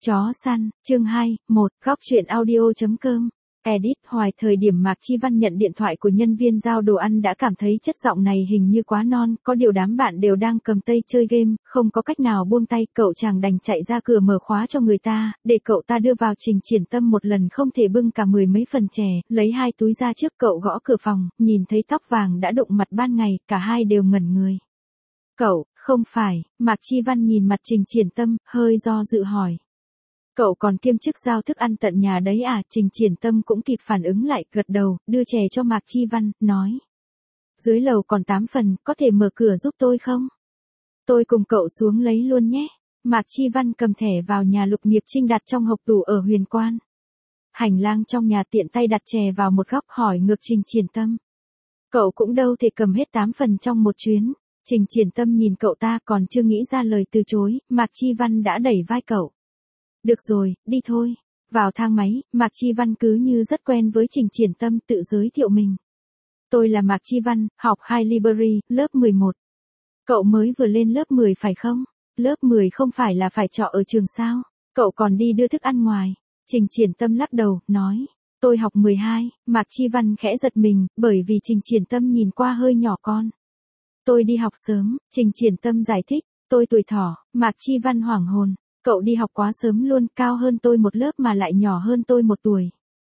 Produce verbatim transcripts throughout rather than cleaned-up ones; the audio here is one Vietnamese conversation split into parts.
Chó săn, chương hai, một, góc truyện audio.com. Edit, Hoài thời điểm Mạc Chi Văn nhận điện thoại của nhân viên giao đồ ăn đã cảm thấy chất giọng này hình như quá non, có điều đám bạn đều đang cầm tay chơi game, không có cách nào buông tay, cậu chàng đành chạy ra cửa mở khóa cho người ta, để cậu ta đưa vào Trình Triển Tâm một lần không thể bưng cả mười mấy phần chè, lấy hai túi ra trước cậu gõ cửa phòng, nhìn thấy tóc vàng đã đụng mặt ban ngày, cả hai đều ngẩn người. Cậu, không phải, Mạc Chi Văn nhìn mặt Trình Triển Tâm, hơi do dự hỏi. Cậu còn kiêm chức giao thức ăn tận nhà đấy à? Trình Triển Tâm cũng kịp phản ứng lại, gật đầu, đưa chè cho Mạc Chi Văn, nói. Dưới lầu còn tám phần, có thể mở cửa giúp tôi không? Tôi cùng cậu xuống lấy luôn nhé. Mạc Chi Văn cầm thẻ vào nhà Lục Nghiệp Trinh đặt trong hộp tủ ở Huyền Quan. Hành lang trong nhà tiện tay đặt chè vào một góc, hỏi ngược Trình Triển Tâm. Cậu cũng đâu thể cầm hết tám phần trong một chuyến. Trình Triển Tâm nhìn cậu ta, còn chưa nghĩ ra lời từ chối, Mạc Chi Văn đã đẩy vai cậu. Được rồi, đi thôi. Vào thang máy, Mạc Chi Văn cứ như rất quen với Trình Triển Tâm, tự giới thiệu mình. Tôi là Mạc Chi Văn, học High Library, lớp mười một. Cậu mới vừa lên lớp mười phải không? Lớp mười không phải là phải trọ ở trường sao? Cậu còn đi đưa thức ăn ngoài. Trình Triển Tâm lắc đầu, nói. Tôi học mười hai, Mạc Chi Văn khẽ giật mình, bởi vì Trình Triển Tâm nhìn qua hơi nhỏ con. Tôi đi học sớm, Trình Triển Tâm giải thích. Tôi tuổi thỏ, Mạc Chi Văn hoảng hồn. Cậu đi học quá sớm luôn, cao hơn tôi một lớp mà lại nhỏ hơn tôi một tuổi.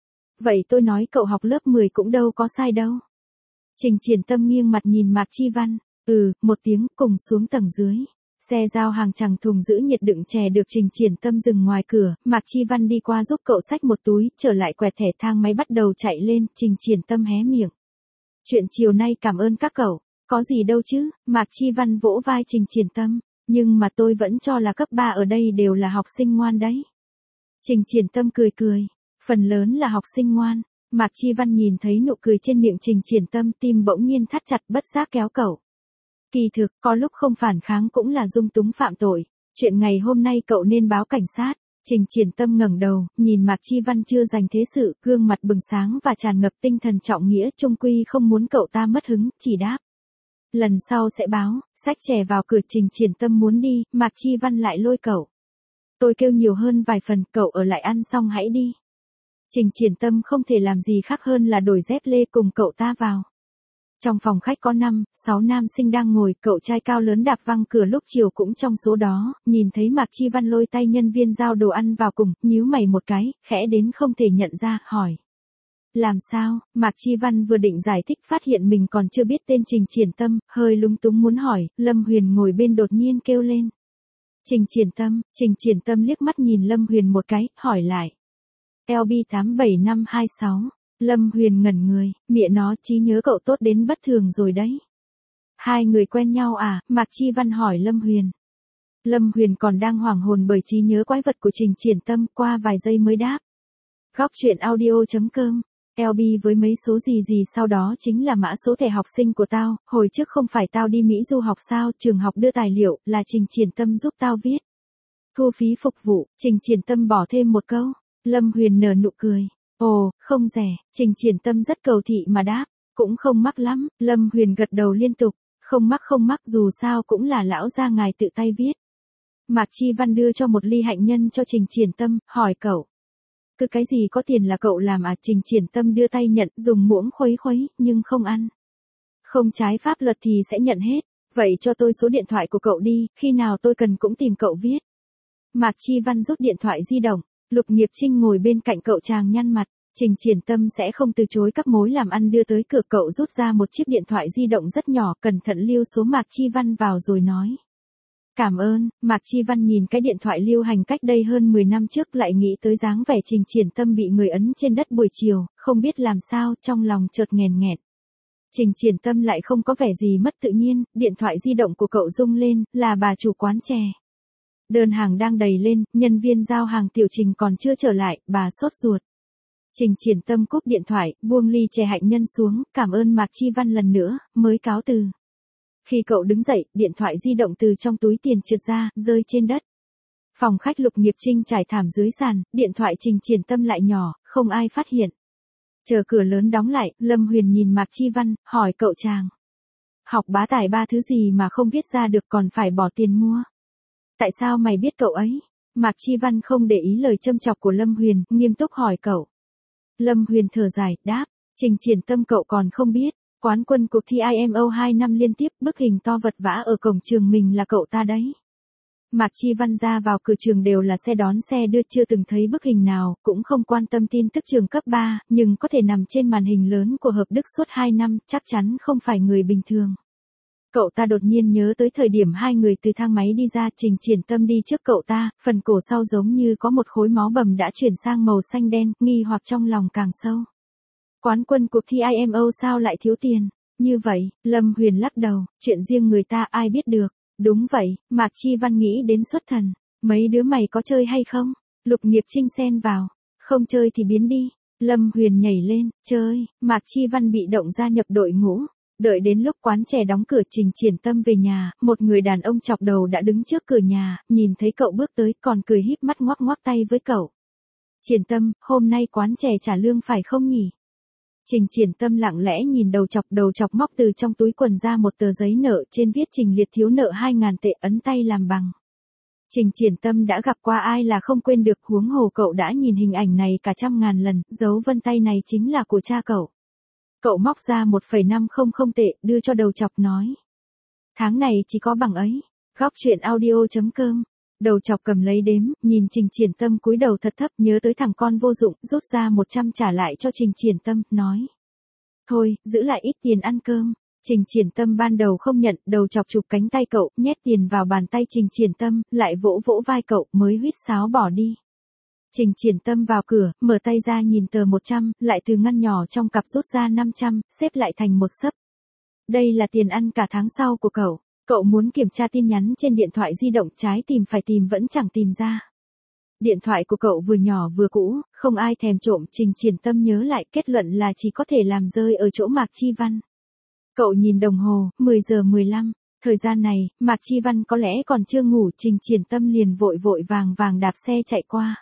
Vậy tôi nói cậu học lớp mười cũng đâu có sai đâu. Trình Triển Tâm nghiêng mặt nhìn Mạc Chi Văn. Ừ, một tiếng, cùng xuống tầng dưới. Xe giao hàng chằng thùng giữ nhiệt đựng chè được Trình Triển Tâm dừng ngoài cửa, Mạc Chi Văn đi qua giúp cậu xách một túi, trở lại quẹt thẻ, thang máy bắt đầu chạy lên, Trình Triển Tâm hé miệng. Chuyện chiều nay cảm ơn các cậu, có gì đâu chứ, Mạc Chi Văn vỗ vai Trình Triển Tâm. Nhưng mà tôi vẫn cho là cấp ba ở đây đều là học sinh ngoan đấy. Trình Triển Tâm cười cười. Phần lớn là học sinh ngoan. Mạc Chi Văn nhìn thấy nụ cười trên miệng Trình Triển Tâm, tim bỗng nhiên thắt chặt, bất giác kéo cậu. Kỳ thực, có lúc không phản kháng cũng là dung túng phạm tội. Chuyện ngày hôm nay cậu nên báo cảnh sát. Trình Triển Tâm ngẩng đầu, nhìn Mạc Chi Văn chưa dành thế sự, gương mặt bừng sáng và tràn ngập tinh thần trọng nghĩa, chung quy không muốn cậu ta mất hứng, chỉ đáp. Lần sau sẽ báo, xách chè vào cửa. Trình Triển Tâm muốn đi, Mạc Chi Văn lại lôi cậu. Tôi kêu nhiều hơn vài phần, cậu ở lại ăn xong hãy đi. Trình Triển Tâm không thể làm gì khác hơn là đổi dép lê cùng cậu ta vào. Trong phòng khách có năm, sáu nam sinh đang ngồi, cậu trai cao lớn đạp văng cửa lúc chiều cũng trong số đó, nhìn thấy Mạc Chi Văn lôi tay nhân viên giao đồ ăn vào cùng, nhíu mày một cái, khẽ đến không thể nhận ra, hỏi. Làm sao? Mạc Chi Văn vừa định giải thích phát hiện mình còn chưa biết tên Trình Triển Tâm, hơi lúng túng muốn hỏi, Lâm Huyền ngồi bên đột nhiên kêu lên. Trình Triển Tâm, Trình Triển Tâm liếc mắt nhìn Lâm Huyền một cái, hỏi lại. L B tám bảy năm hai sáu, Lâm Huyền ngẩn người, mẹ nó trí nhớ cậu tốt đến bất thường rồi đấy. Hai người quen nhau à? Mạc Chi Văn hỏi Lâm Huyền. Lâm Huyền còn đang hoảng hồn bởi trí nhớ quái vật của Trình Triển Tâm, qua vài giây mới đáp. Góc truyện audio.com. L B với mấy số gì gì sau đó chính là mã số thẻ học sinh của tao, hồi trước không phải tao đi Mỹ du học sao, trường học đưa tài liệu, là Trình Triển Tâm giúp tao viết. Thu phí phục vụ, Trình Triển Tâm bỏ thêm một câu. Lâm Huyền nở nụ cười. Ồ, không rẻ, Trình Triển Tâm rất cầu thị mà đáp, cũng không mắc lắm, Lâm Huyền gật đầu liên tục, không mắc không mắc dù sao cũng là lão gia ngài tự tay viết. Mạc Chi Văn đưa cho một ly hạnh nhân cho Trình Triển Tâm, hỏi cậu. Cứ cái gì có tiền là cậu làm à? Trình Triển Tâm đưa tay nhận, dùng muỗng khuấy khuấy, nhưng không ăn. Không trái pháp luật thì sẽ nhận hết, vậy cho tôi số điện thoại của cậu đi, khi nào tôi cần cũng tìm cậu viết. Mạc Chi Văn rút điện thoại di động, Lục Nghiệp Trinh ngồi bên cạnh cậu chàng nhăn mặt, Trình Triển Tâm sẽ không từ chối các mối làm ăn đưa tới cửa. Cậu rút ra một chiếc điện thoại di động rất nhỏ, cẩn thận lưu số Mạc Chi Văn vào rồi nói. Cảm ơn. Mạc Chi Văn nhìn cái điện thoại lưu hành cách đây hơn mười năm trước, lại nghĩ tới dáng vẻ Trình Triển Tâm bị người ấn trên đất buổi chiều, không biết làm sao, trong lòng chợt nghèn nghẹt. Trình Triển Tâm lại không có vẻ gì mất tự nhiên, điện thoại di động của cậu rung lên, là bà chủ quán chè. Đơn hàng đang đầy lên, nhân viên giao hàng Tiểu Trình còn chưa trở lại, bà sốt ruột. Trình Triển Tâm cúp điện thoại, buông ly chè hạnh nhân xuống, cảm ơn Mạc Chi Văn lần nữa, mới cáo từ. Khi cậu đứng dậy, điện thoại di động từ trong túi tiền trượt ra, rơi trên đất. Phòng khách Lục Nghiệp Trinh trải thảm dưới sàn, điện thoại Trình Triển Tâm lại nhỏ, không ai phát hiện. Chờ cửa lớn đóng lại, Lâm Huyền nhìn Mạc Chi Văn, hỏi cậu chàng. Học bá tài ba thứ gì mà không viết ra được còn phải bỏ tiền mua. Tại sao mày biết cậu ấy? Mạc Chi Văn không để ý lời châm chọc của Lâm Huyền, nghiêm túc hỏi cậu. Lâm Huyền thở dài, đáp, Trình Triển Tâm cậu còn không biết, quán quân cuộc thi I M O hai năm liên tiếp, bức hình to vật vã ở cổng trường mình là cậu ta đấy. Mạc Chi Văn ra vào cửa trường đều là xe đón xe đưa, chưa từng thấy bức hình nào, cũng không quan tâm tin tức trường cấp ba, nhưng có thể nằm trên màn hình lớn của Hợp Đức suốt hai năm, chắc chắn không phải người bình thường. Cậu ta đột nhiên nhớ tới thời điểm hai người từ thang máy đi ra, Trình Triển Tâm đi trước cậu ta, phần cổ sau giống như có một khối máu bầm đã chuyển sang màu xanh đen, nghi hoặc trong lòng càng sâu. Quán quân cuộc thi I M O sao lại thiếu tiền? Như vậy, Lâm Huyền lắc đầu, chuyện riêng người ta ai biết được. Đúng vậy, Mạc Chi Văn nghĩ đến xuất thần. Mấy đứa mày có chơi hay không? Lục Nghiệp Trinh xen vào. Không chơi thì biến đi. Lâm Huyền nhảy lên, chơi. Mạc Chi Văn bị động gia nhập đội ngũ. Đợi đến lúc quán chè đóng cửa, Trình Triển Tâm về nhà, một người đàn ông chọc đầu đã đứng trước cửa nhà, nhìn thấy cậu bước tới còn cười híp mắt ngoắc ngoắc tay với cậu. Triển Tâm, hôm nay quán chè trả lương phải không nhỉ? Trình Triển Tâm lặng lẽ nhìn đầu chọc, đầu chọc móc từ trong túi quần ra một tờ giấy nợ, trên viết Trình Liệt thiếu nợ hai ngàn tệ, ấn tay làm bằng. Trình Triển Tâm đã gặp qua ai là không quên được, huống hồ cậu đã nhìn hình ảnh này cả trăm ngàn lần, dấu vân tay này chính là của cha cậu. Cậu móc ra một phẩy năm không không tệ, đưa cho đầu chọc nói. Tháng này chỉ có bằng ấy. Góc truyện audio chấm com. Đầu chọc cầm lấy đếm, nhìn Trình Triển Tâm cúi đầu thật thấp, nhớ tới thằng con vô dụng, rút ra một trăm trả lại cho Trình Triển Tâm, nói. Thôi, giữ lại ít tiền ăn cơm. Trình Triển Tâm ban đầu không nhận, đầu chọc chụp cánh tay cậu, nhét tiền vào bàn tay Trình Triển Tâm, lại vỗ vỗ vai cậu, mới huýt sáo bỏ đi. Trình Triển Tâm vào cửa, mở tay ra nhìn tờ một trăm, lại từ ngăn nhỏ trong cặp rút ra năm trăm, xếp lại thành một xấp. Đây là tiền ăn cả tháng sau của cậu. Cậu muốn kiểm tra tin nhắn trên điện thoại di động, trái tìm phải tìm vẫn chẳng tìm ra. Điện thoại của cậu vừa nhỏ vừa cũ, không ai thèm trộm. Trình Triển Tâm nhớ lại, kết luận là chỉ có thể làm rơi ở chỗ Mạc Chi Văn. Cậu nhìn đồng hồ, mười giờ mười lăm. Thời gian này, Mạc Chi Văn có lẽ còn chưa ngủ, Trình Triển Tâm liền vội vội vàng vàng đạp xe chạy qua.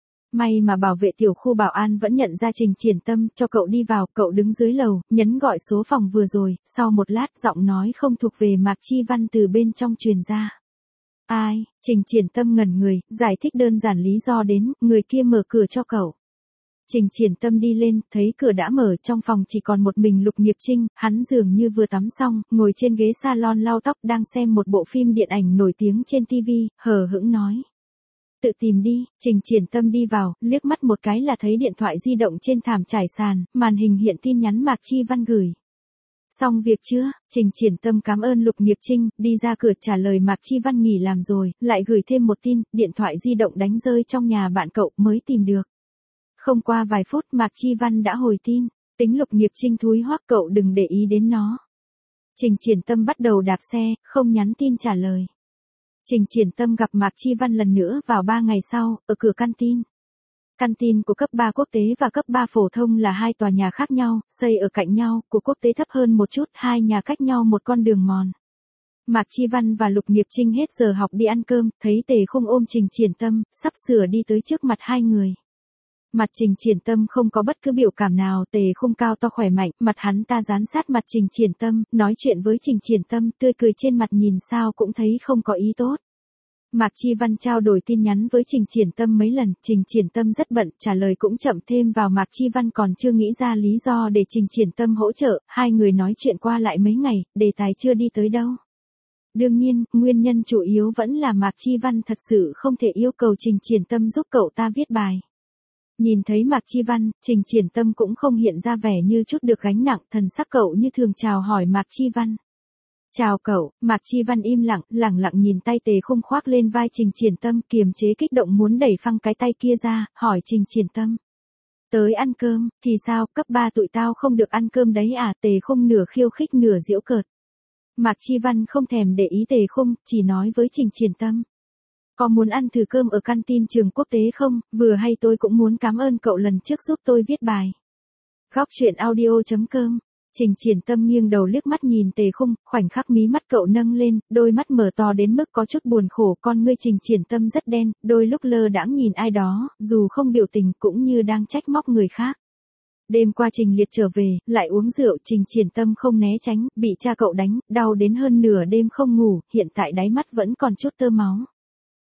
May mà bảo vệ tiểu khu bảo an vẫn nhận ra Trình Triển Tâm, cho cậu đi vào, cậu đứng dưới lầu, nhấn gọi số phòng vừa rồi, sau một lát giọng nói không thuộc về Mạc Chi Văn từ bên trong truyền ra. Ai? Trình Triển Tâm ngẩn người, giải thích đơn giản lý do đến, người kia mở cửa cho cậu. Trình Triển Tâm đi lên, thấy cửa đã mở, trong phòng chỉ còn một mình Lục Nghiệp Trinh, hắn dường như vừa tắm xong, ngồi trên ghế salon lau tóc đang xem một bộ phim điện ảnh nổi tiếng trên ti vi, hờ hững nói. Tự tìm đi. Trình Triển Tâm đi vào, liếc mắt một cái là thấy điện thoại di động trên thảm trải sàn, màn hình hiện tin nhắn Mạc Chi Văn gửi. Xong việc chưa? Trình Triển Tâm cảm ơn Lục Nghiệp Trinh, đi ra cửa trả lời Mạc Chi Văn nghỉ làm rồi, lại gửi thêm một tin, điện thoại di động đánh rơi trong nhà bạn cậu, mới tìm được. Không qua vài phút Mạc Chi Văn đã hồi tin, tính Lục Nghiệp Trinh thúi hoắc, cậu đừng để ý đến nó. Trình Triển Tâm bắt đầu đạp xe, không nhắn tin trả lời. Trình Triển Tâm gặp Mạc Chi Văn lần nữa vào ba ngày sau, ở cửa căn tin. Căn tin của cấp ba quốc tế và cấp ba phổ thông là hai tòa nhà khác nhau, xây ở cạnh nhau, của quốc tế thấp hơn một chút, hai nhà cách nhau một con đường mòn. Mạc Chi Văn và Lục Nghiệp Trinh hết giờ học đi ăn cơm, thấy Tề Khung ôm Trình Triển Tâm, sắp sửa đi tới trước mặt hai người. Mặt Trình Triển Tâm không có bất cứ biểu cảm nào, Tề Khung cao to khỏe mạnh, mặt hắn ta dán sát mặt Trình Triển Tâm, nói chuyện với Trình Triển Tâm, tươi cười trên mặt nhìn sao cũng thấy không có ý tốt. Mạc Chi Văn trao đổi tin nhắn với Trình Triển Tâm mấy lần, Trình Triển Tâm rất bận, trả lời cũng chậm, thêm vào Mạc Chi Văn còn chưa nghĩ ra lý do để Trình Triển Tâm hỗ trợ, hai người nói chuyện qua lại mấy ngày, đề tài chưa đi tới đâu. Đương nhiên, nguyên nhân chủ yếu vẫn là Mạc Chi Văn thật sự không thể yêu cầu Trình Triển Tâm giúp cậu ta viết bài. Nhìn thấy Mạc Chi Văn, Trình Triển Tâm cũng không hiện ra vẻ như chút được gánh nặng, thần sắc cậu như thường chào hỏi Mạc Chi Văn. Chào cậu. Mạc Chi Văn im lặng, lẳng lặng nhìn tay Tề Khung khoác lên vai Trình Triển Tâm, kiềm chế kích động muốn đẩy phăng cái tay kia ra, hỏi Trình Triển Tâm. Tới ăn cơm, thì sao, cấp ba tụi tao không được ăn cơm đấy à? Tề Khung nửa khiêu khích nửa giễu cợt. Mạc Chi Văn không thèm để ý Tề Khung, chỉ nói với Trình Triển Tâm. Có muốn ăn thử cơm ở căn tin trường quốc tế không? Vừa hay tôi cũng muốn cảm ơn cậu lần trước giúp tôi viết bài. Góc truyện audio chấm com. Trình Triển Tâm nghiêng đầu liếc mắt nhìn Tề Khung, khoảnh khắc mí mắt cậu nâng lên, đôi mắt mở to đến mức có chút buồn khổ, con ngươi Trình Triển Tâm rất đen, đôi lúc lơ đãng nhìn ai đó, dù không biểu tình cũng như đang trách móc người khác. Đêm qua Trình Liệt trở về, lại uống rượu, Trình Triển Tâm không né tránh, bị cha cậu đánh, đau đến hơn nửa đêm không ngủ, hiện tại đáy mắt vẫn còn chút tơ máu.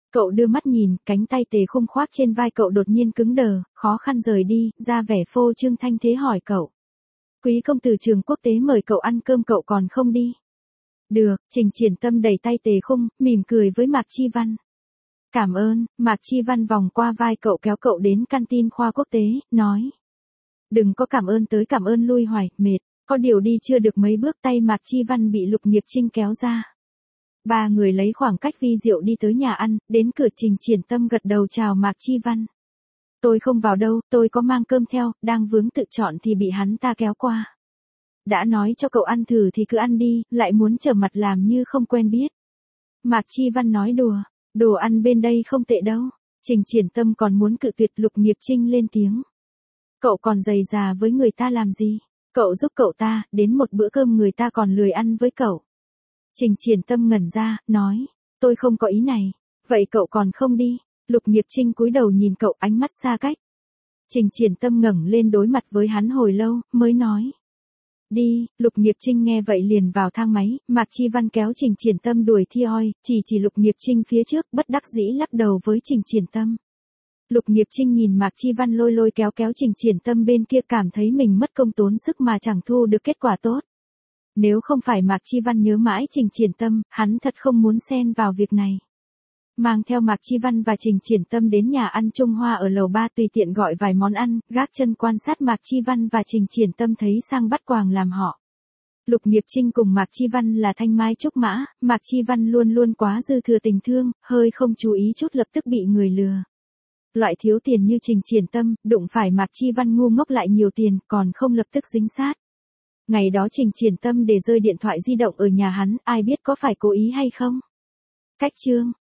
Cậu đưa mắt nhìn, cánh tay Tề Khung khoác trên vai cậu đột nhiên cứng đờ, khó khăn rời đi, ra vẻ phô trương thanh thế hỏi cậu. Quý công tử trường quốc tế mời cậu ăn cơm cậu còn không đi. Được, Trình Triển Tâm đẩy tay Tề Khung, mỉm cười với Mạc Chi Văn. Cảm ơn, Mạc Chi Văn vòng qua vai cậu kéo cậu đến canteen khoa quốc tế, nói. Đừng có cảm ơn tới cảm ơn lui hoài, mệt, có điều đi chưa được mấy bước tay Mạc Chi Văn bị Lục Nghiệp Trinh kéo ra. Ba người lấy khoảng cách vi diệu đi tới nhà ăn, đến cửa Trình Triển Tâm gật đầu chào Mạc Chi Văn. Tôi không vào đâu, tôi có mang cơm theo, đang vướng tự chọn thì bị hắn ta kéo qua. Đã nói cho cậu ăn thử thì cứ ăn đi, lại muốn trở mặt làm như không quen biết. Mạc Chi Văn nói đùa, đồ ăn bên đây không tệ đâu. Trình Triển Tâm còn muốn cự tuyệt, Lục Nghiệp Trinh lên tiếng. Cậu còn dày già với người ta làm gì? Cậu giúp cậu ta, đến một bữa cơm người ta còn lười ăn với cậu. Trình Triển Tâm ngẩn ra, nói, tôi không có ý này. Vậy cậu còn không đi? Lục Nghiệp Trinh cúi đầu nhìn cậu, ánh mắt xa cách. Trình Triển Tâm ngẩng lên đối mặt với hắn hồi lâu, mới nói. Đi, Lục Nghiệp Trinh nghe vậy liền vào thang máy, Mạc Chi Văn kéo Trình Triển Tâm đuổi thi oi, chỉ chỉ Lục Nghiệp Trinh phía trước, bất đắc dĩ lắc đầu với Trình Triển Tâm. Lục Nghiệp Trinh nhìn Mạc Chi Văn lôi lôi kéo kéo Trình Triển Tâm bên kia, cảm thấy mình mất công tốn sức mà chẳng thu được kết quả tốt. Nếu không phải Mạc Chi Văn nhớ mãi Trình Triển Tâm, hắn thật không muốn xen vào việc này. Mang theo Mạc Chi Văn và Trình Triển Tâm đến nhà ăn Trung Hoa ở lầu ba, tùy tiện gọi vài món ăn, gác chân quan sát Mạc Chi Văn và Trình Triển Tâm thấy sang bắt quàng làm họ. Lục Nghiệp Trinh cùng Mạc Chi Văn là thanh mai trúc mã, Mạc Chi Văn luôn luôn quá dư thừa tình thương, hơi không chú ý chút lập tức bị người lừa. Loại thiếu tiền như Trình Triển Tâm, đụng phải Mạc Chi Văn ngu ngốc lại nhiều tiền, còn không lập tức dính sát. Ngày đó Trình Triển Tâm để rơi điện thoại di động ở nhà hắn, ai biết có phải cố ý hay không? Cách chương